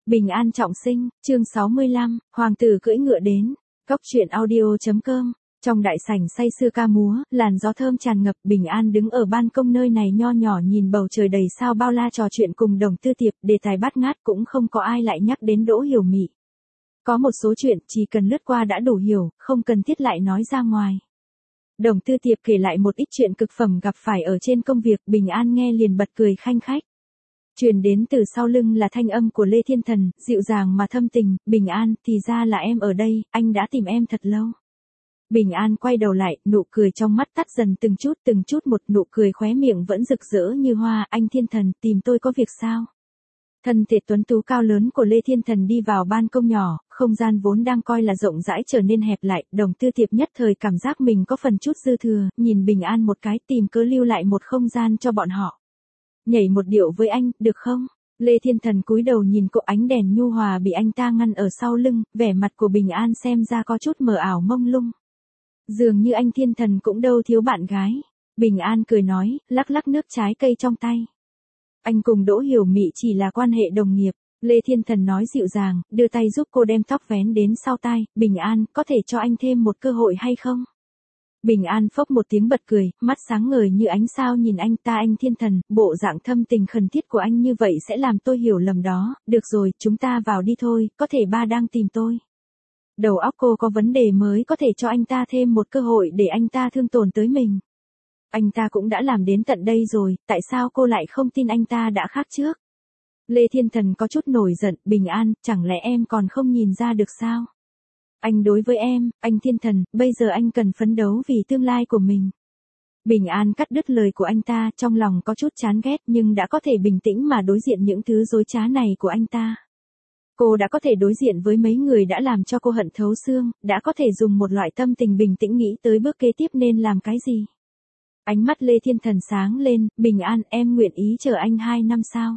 Bình an trọng sinh, chương 65, hoàng tử cưỡi ngựa đến. Cốc truyện audio.com. Trong đại sảnh say sưa ca múa, làn gió thơm tràn ngập, Bình An đứng ở ban công nơi này nho nhỏ nhìn bầu trời đầy sao bao la trò chuyện cùng Đồng Tư Tiệp, đề tài bát ngát cũng không có ai lại nhắc đến Đỗ Hiểu Mị. Có một số chuyện chỉ cần lướt qua đã đủ hiểu, không cần thiết lại nói ra ngoài. Đồng Tư Tiệp kể lại một ít chuyện cực phẩm gặp phải ở trên công việc, Bình An nghe liền bật cười khanh khách. Truyền đến từ sau lưng là thanh âm của Lê Thiên Thần, dịu dàng mà thâm tình, Bình An, thì ra là em ở đây, anh đã tìm em thật lâu. Bình An quay đầu lại, nụ cười trong mắt tắt dần từng chút một, nụ cười khóe miệng vẫn rực rỡ như hoa, anh Thiên Thần, tìm tôi có việc sao? Thân thể tuấn tú cao lớn của Lê Thiên Thần đi vào ban công nhỏ, không gian vốn đang coi là rộng rãi trở nên hẹp lại, Đồng Tư Tiệp nhất thời cảm giác mình có phần chút dư thừa, nhìn Bình An một cái tìm cớ lưu lại một không gian cho bọn họ. Nhảy một điệu với anh, được không? Lê Thiên Thần cúi đầu nhìn cô, ánh đèn nhu hòa bị anh ta ngăn ở sau lưng, vẻ mặt của Bình An xem ra có chút mờ ảo mông lung. Dường như anh Thiên Thần cũng đâu thiếu bạn gái. Bình An cười nói, lắc lắc nước trái cây trong tay. Anh cùng Đỗ Hiểu Mị chỉ là quan hệ đồng nghiệp. Lê Thiên Thần nói dịu dàng, đưa tay giúp cô đem tóc vén đến sau tai. Bình An, có thể cho anh thêm một cơ hội hay không? Bình An phốc một tiếng bật cười, mắt sáng ngời như ánh sao nhìn anh ta. Anh Thiên Thần, bộ dạng thâm tình khẩn thiết của anh như vậy sẽ làm tôi hiểu lầm đó. Được rồi, chúng ta vào đi thôi, có thể ba đang tìm tôi. Đầu óc cô có vấn đề mới có thể cho anh ta thêm một cơ hội để anh ta thương tổn tới mình. Anh ta cũng đã làm đến tận đây rồi, tại sao cô lại không tin anh ta đã khác trước? Lê Thiên Thần có chút nổi giận, Bình An, chẳng lẽ em còn không nhìn ra được sao? Anh đối với em, anh Thiên Thần, bây giờ anh cần phấn đấu vì tương lai của mình. Bình An cắt đứt lời của anh ta, trong lòng có chút chán ghét nhưng đã có thể bình tĩnh mà đối diện những thứ dối trá này của anh ta. Cô đã có thể đối diện với mấy người đã làm cho cô hận thấu xương, đã có thể dùng một loại tâm tình bình tĩnh nghĩ tới bước kế tiếp nên làm cái gì. Ánh mắt Lê Thiên Thần sáng lên, Bình An, em nguyện ý chờ anh 2 năm sao?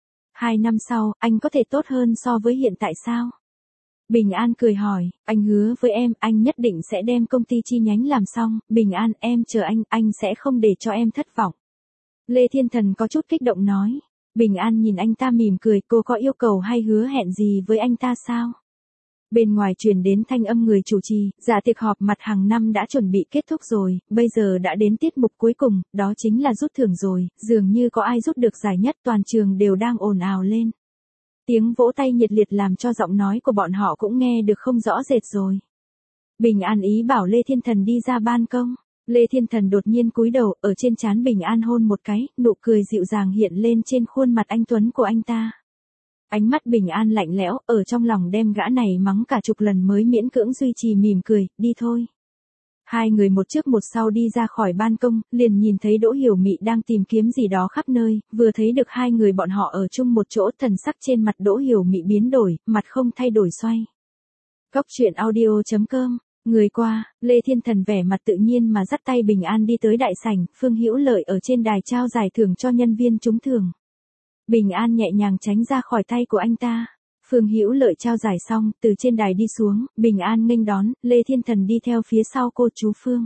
2 năm sau, anh có thể tốt hơn so với hiện tại sao? Bình An cười hỏi, anh hứa với em, anh nhất định sẽ đem công ty chi nhánh làm xong, Bình An, em chờ anh sẽ không để cho em thất vọng. Lê Thiên Thần có chút kích động nói. Bình An nhìn anh ta mỉm cười, cô có yêu cầu hay hứa hẹn gì với anh ta sao? Bên ngoài truyền đến thanh âm người chủ trì, dạ tiệc họp mặt hàng năm đã chuẩn bị kết thúc rồi, bây giờ đã đến tiết mục cuối cùng, đó chính là rút thưởng rồi, dường như có ai rút được giải nhất, toàn trường đều đang ồn ào lên. Tiếng vỗ tay nhiệt liệt làm cho giọng nói của bọn họ cũng nghe được không rõ rệt rồi. Bình An ý bảo Lê Thiên Thần đi ra ban công. Lê Thiên Thần đột nhiên cúi đầu, ở trên trán Bình An hôn một cái, nụ cười dịu dàng hiện lên trên khuôn mặt anh tuấn của anh ta. Ánh mắt Bình An lạnh lẽo, ở trong lòng đem gã này mắng cả chục lần mới miễn cưỡng duy trì mỉm cười, đi thôi. Hai người một trước một sau đi ra khỏi ban công, liền nhìn thấy Đỗ Hiểu Mị đang tìm kiếm gì đó khắp nơi, vừa thấy được hai người bọn họ ở chung một chỗ, thần sắc trên mặt Đỗ Hiểu Mị biến đổi, mặt không thay đổi xoay. Cốc truyện audio.com. Người qua, Lê Thiên Thần vẻ mặt tự nhiên mà dắt tay Bình An đi tới đại sảnh, Phương Hữu Lợi ở trên đài trao giải thưởng cho nhân viên trúng thưởng. Bình An nhẹ nhàng tránh ra khỏi tay của anh ta. Phương Hữu Lợi trao giải xong, từ trên đài đi xuống, Bình An nghênh đón, Lê Thiên Thần đi theo phía sau cô. Chú Phương.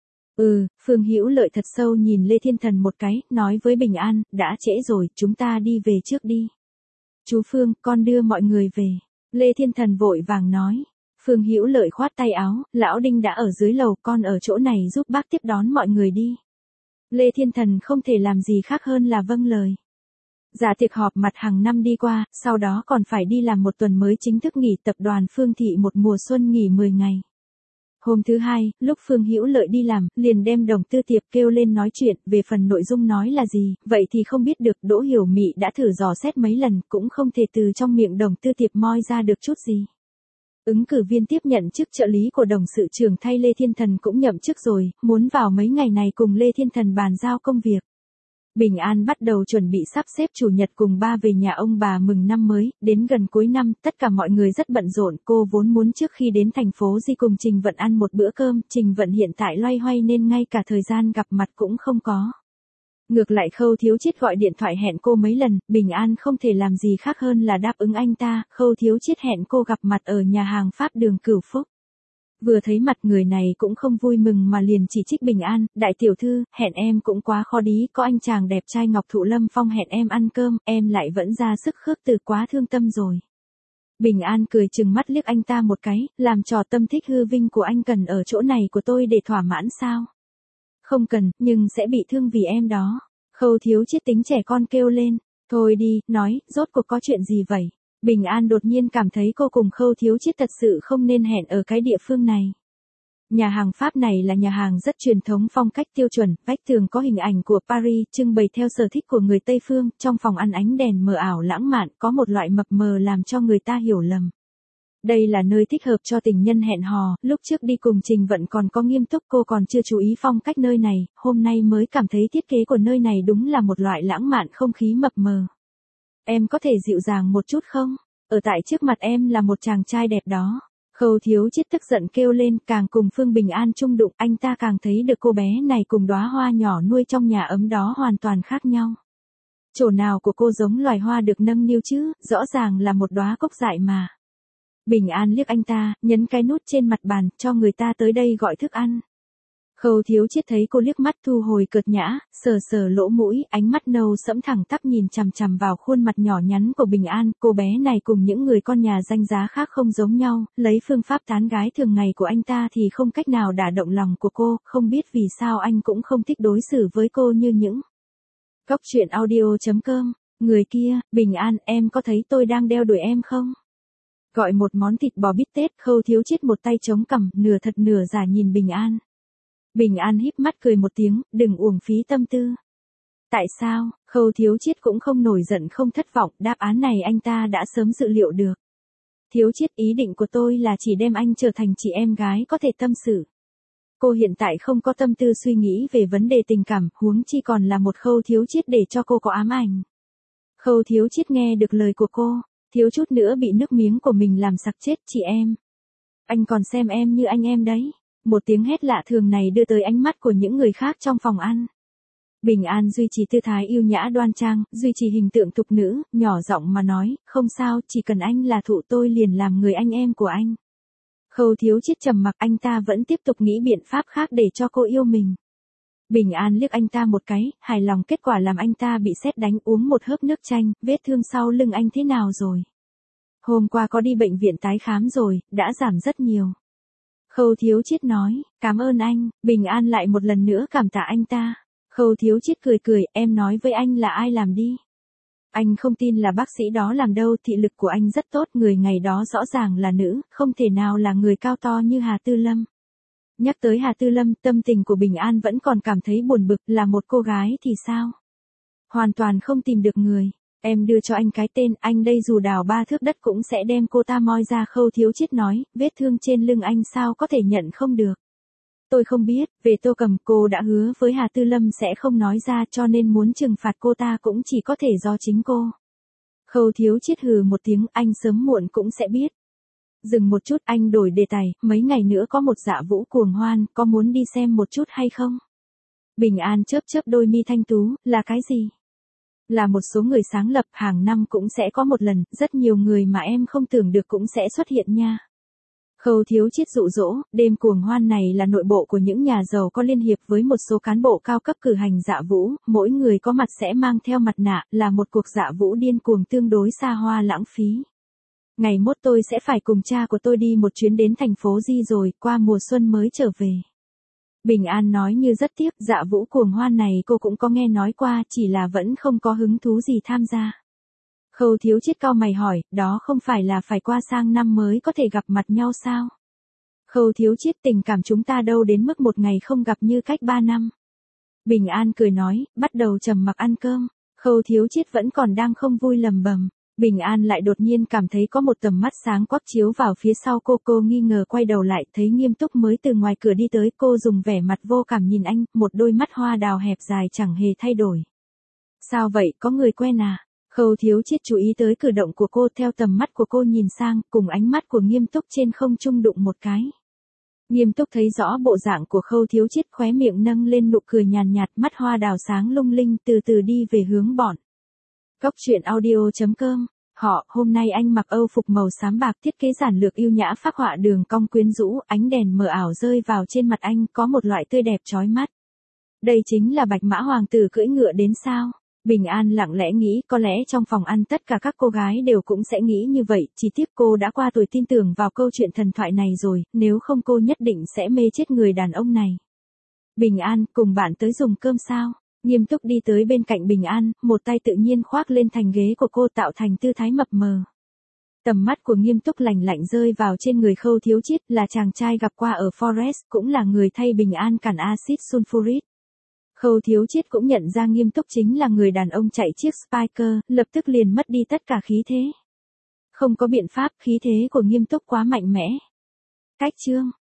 Phương Hữu Lợi thật sâu nhìn Lê Thiên Thần một cái, nói với Bình An, đã trễ rồi, chúng ta đi về trước đi. Chú Phương, con đưa mọi người về. Lê Thiên Thần vội vàng nói. Phương Hữu Lợi khoát tay áo, lão Đinh đã ở dưới lầu, con ở chỗ này giúp bác tiếp đón mọi người đi. Lê Thiên Thần không thể làm gì khác hơn là vâng lời. Dạ tiệc họp mặt hàng năm đi qua, sau đó còn phải đi làm một tuần mới chính thức nghỉ, tập đoàn Phương Thị một mùa xuân nghỉ 10 ngày. Hôm thứ hai, lúc Phương Hữu Lợi đi làm, liền đem Đồng Tư Tiệp kêu lên nói chuyện, về phần nội dung nói là gì, vậy thì không biết được. Đỗ Hiểu Mị đã thử dò xét mấy lần, cũng không thể từ trong miệng Đồng Tư Tiệp moi ra được chút gì. Ứng cử viên tiếp nhận chức trợ lý của Đồng sự trưởng thay Lê Thiên Thần cũng nhậm chức rồi, muốn vào mấy ngày này cùng Lê Thiên Thần bàn giao công việc. Bình An bắt đầu chuẩn bị sắp xếp chủ nhật cùng ba về nhà ông bà mừng năm mới, đến gần cuối năm, tất cả mọi người rất bận rộn, cô vốn muốn trước khi đến thành phố Di cùng Trình Vận ăn một bữa cơm, Trình Vận hiện tại loay hoay nên ngay cả thời gian gặp mặt cũng không có. Ngược lại Khâu Thiếu Chiết gọi điện thoại hẹn cô mấy lần, Bình An không thể làm gì khác hơn là đáp ứng anh ta, Khâu Thiếu Chiết hẹn cô gặp mặt ở nhà hàng Pháp đường Cửu Phúc. Vừa thấy mặt người này cũng không vui mừng mà liền chỉ trích Bình An, đại tiểu thư, hẹn em cũng quá khó đí, có anh chàng đẹp trai Ngọc Thụ Lâm Phong hẹn em ăn cơm, em lại vẫn ra sức khước từ, quá thương tâm rồi. Bình An cười trừng mắt liếc anh ta một cái, làm trò tâm thích hư vinh của anh cần ở chỗ này của tôi để thỏa mãn sao? Không cần, nhưng sẽ bị thương vì em đó. Khâu Thiếu Chiết tính trẻ con kêu lên. Thôi đi, nói, rốt cuộc có chuyện gì vậy? Bình An đột nhiên cảm thấy cô cùng Khâu Thiếu Chiết thật sự không nên hẹn ở cái địa phương này. Nhà hàng Pháp này là nhà hàng rất truyền thống phong cách tiêu chuẩn, vách tường có hình ảnh của Paris trưng bày theo sở thích của người Tây Phương, trong phòng ăn ánh đèn mờ ảo lãng mạn, có một loại mập mờ làm cho người ta hiểu lầm. Đây là nơi thích hợp cho tình nhân hẹn hò, lúc trước đi cùng Trình Vận còn có Nghiêm Túc cô còn chưa chú ý phong cách nơi này, hôm nay mới cảm thấy thiết kế của nơi này đúng là một loại lãng mạn không khí mập mờ. Em có thể dịu dàng một chút không? Ở tại trước mặt em là một chàng trai đẹp đó. Khâu Thiếu Chiết tức giận kêu lên, càng cùng Phương Bình An chung đụng, anh ta càng thấy được cô bé này cùng đóa hoa nhỏ nuôi trong nhà ấm đó hoàn toàn khác nhau. Chỗ nào của cô giống loài hoa được nâng niu chứ, rõ ràng là một đóa cốc dại mà. Bình An liếc anh ta, nhấn cái nút trên mặt bàn, cho người ta tới đây gọi thức ăn. Khâu Thiếu Chiết thấy cô liếc mắt thu hồi cợt nhã, sờ sờ lỗ mũi, ánh mắt nâu sẫm thẳng tắp nhìn chằm chằm vào khuôn mặt nhỏ nhắn của Bình An, cô bé này cùng những người con nhà danh giá khác không giống nhau, lấy phương pháp tán gái thường ngày của anh ta thì không cách nào đả động lòng của cô, không biết vì sao anh cũng không thích đối xử với cô như những. Cóc truyện audio.com, người kia, Bình An, em có thấy tôi đang đeo đuổi em không? Gọi một món thịt bò bít tết, Khâu Thiếu Chiết một tay chống cằm, nửa thật nửa giả nhìn Bình An. Bình An híp mắt cười một tiếng, đừng uổng phí tâm tư. Tại sao? Khâu Thiếu Chiết cũng không nổi giận không thất vọng, đáp án này anh ta đã sớm dự liệu được. Thiếu Chiết, ý định của tôi là chỉ đem anh trở thành chị em gái có thể tâm sự. Cô hiện tại không có tâm tư suy nghĩ về vấn đề tình cảm, huống chi còn là một Khâu Thiếu Chiết để cho cô có ám ảnh. Khâu Thiếu Chiết nghe được lời của cô, thiếu chút nữa bị nước miếng của mình làm sặc chết. Chị em. Anh còn xem em như anh em đấy. Một tiếng hét lạ thường này đưa tới ánh mắt của những người khác trong phòng ăn. Bình An duy trì tư thái yêu nhã đoan trang, duy trì hình tượng thục nữ, nhỏ giọng mà nói, không sao, chỉ cần anh là thụ tôi liền làm người anh em của anh. Khâu Thiếu Chiết trầm mặc, anh ta vẫn tiếp tục nghĩ biện pháp khác để cho cô yêu mình. Bình An liếc anh ta một cái, hài lòng, kết quả làm anh ta bị sét đánh, uống một hớp nước chanh, vết thương sau lưng anh thế nào rồi? Hôm qua có đi bệnh viện tái khám rồi, đã giảm rất nhiều. Khâu Thiếu Chiết nói, cảm ơn anh. Bình An lại một lần nữa cảm tạ anh ta. Khâu Thiếu Chiết cười cười, em nói với anh là ai làm đi. Anh không tin là bác sĩ đó làm đâu, thị lực của anh rất tốt, người ngày đó rõ ràng là nữ, không thể nào là người cao to như Hà Tư Lâm. Nhắc tới Hà Tư Lâm, tâm tình của Bình An vẫn còn cảm thấy buồn bực, là một cô gái thì sao? Hoàn toàn không tìm được người. Em đưa cho anh cái tên, anh đây dù đào 3 thước đất cũng sẽ đem cô ta moi ra. Khâu Thiếu Chiết nói, vết thương trên lưng anh sao có thể nhận không được. Tôi không biết, về Tô Cầm cô đã hứa với Hà Tư Lâm sẽ không nói ra, cho nên muốn trừng phạt cô ta cũng chỉ có thể do chính cô. Khâu Thiếu Chiết hừ một tiếng, anh sớm muộn cũng sẽ biết. Dừng một chút, anh đổi đề tài, mấy ngày nữa có một dạ vũ cuồng hoan, có muốn đi xem một chút hay không? Bình An chớp chớp đôi mi thanh tú, là cái gì? Là một số người sáng lập, hàng năm cũng sẽ có một lần, rất nhiều người mà em không tưởng được cũng sẽ xuất hiện nha. Khâu Thiếu Chiết dụ dỗ, đêm cuồng hoan này là nội bộ của những nhà giàu có liên hiệp với một số cán bộ cao cấp cử hành dạ vũ, mỗi người có mặt sẽ mang theo mặt nạ, là một cuộc dạ vũ điên cuồng tương đối xa hoa lãng phí. Ngày mốt tôi sẽ phải cùng cha của tôi đi một chuyến đến thành phố Di rồi, qua mùa xuân mới trở về. Bình An nói như rất tiếc, dạ vũ cuồng hoan này cô cũng có nghe nói qua, chỉ là vẫn không có hứng thú gì tham gia. Khâu Thiếu Chiết cau mày hỏi, đó không phải là phải qua sang năm mới có thể gặp mặt nhau sao? Khâu Thiếu Chiết, tình cảm chúng ta đâu đến mức một ngày không gặp như cách 3 năm. Bình An cười nói, bắt đầu trầm mặc ăn cơm. Khâu Thiếu Chiết vẫn còn đang không vui lầm bầm. Bình An lại đột nhiên cảm thấy có một tầm mắt sáng quắc chiếu vào phía sau cô nghi ngờ quay đầu lại, thấy Nghiêm Túc mới từ ngoài cửa đi tới, cô dùng vẻ mặt vô cảm nhìn anh, một đôi mắt hoa đào hẹp dài chẳng hề thay đổi. Sao vậy, có người quen à? Khâu Thiếu Chiết chú ý tới cử động của cô, theo tầm mắt của cô nhìn sang, cùng ánh mắt của Nghiêm Túc trên không trung đụng một cái. Nghiêm Túc thấy rõ bộ dạng của Khâu Thiếu Chiết, khóe miệng nâng lên nụ cười nhàn nhạt, mắt hoa đào sáng lung linh, từ từ đi về hướng bọn. Cóc truyện audio.com. Họ, hôm nay anh mặc Âu phục màu xám bạc, thiết kế giản lược yêu nhã, phác họa đường cong quyến rũ, ánh đèn mờ ảo rơi vào trên mặt anh, có một loại tươi đẹp chói mắt. Đây chính là Bạch Mã hoàng tử cưỡi ngựa đến sao? Bình An lặng lẽ nghĩ có lẽ trong phòng ăn tất cả các cô gái đều cũng sẽ nghĩ như vậy, chỉ tiếc cô đã qua tuổi tin tưởng vào câu chuyện thần thoại này rồi, nếu không cô nhất định sẽ mê chết người đàn ông này. Bình An, cùng bạn tới dùng cơm sao? Nghiêm túc đi tới bên cạnh Bình An, một tay tự nhiên khoác lên thành ghế của cô tạo thành tư thái mập mờ. Tầm mắt của Nghiêm túc lạnh lạnh rơi vào trên người Khâu Thiếu Chiết, là chàng trai gặp qua ở Forest, cũng là người thay Bình An cản axit sulfuric. Khâu Thiếu Chiết cũng nhận ra Nghiêm túc chính là người đàn ông chạy chiếc Spiker, lập tức liền mất đi tất cả khí thế. Không có biện pháp, khí thế của Nghiêm túc quá mạnh mẽ. Cách chương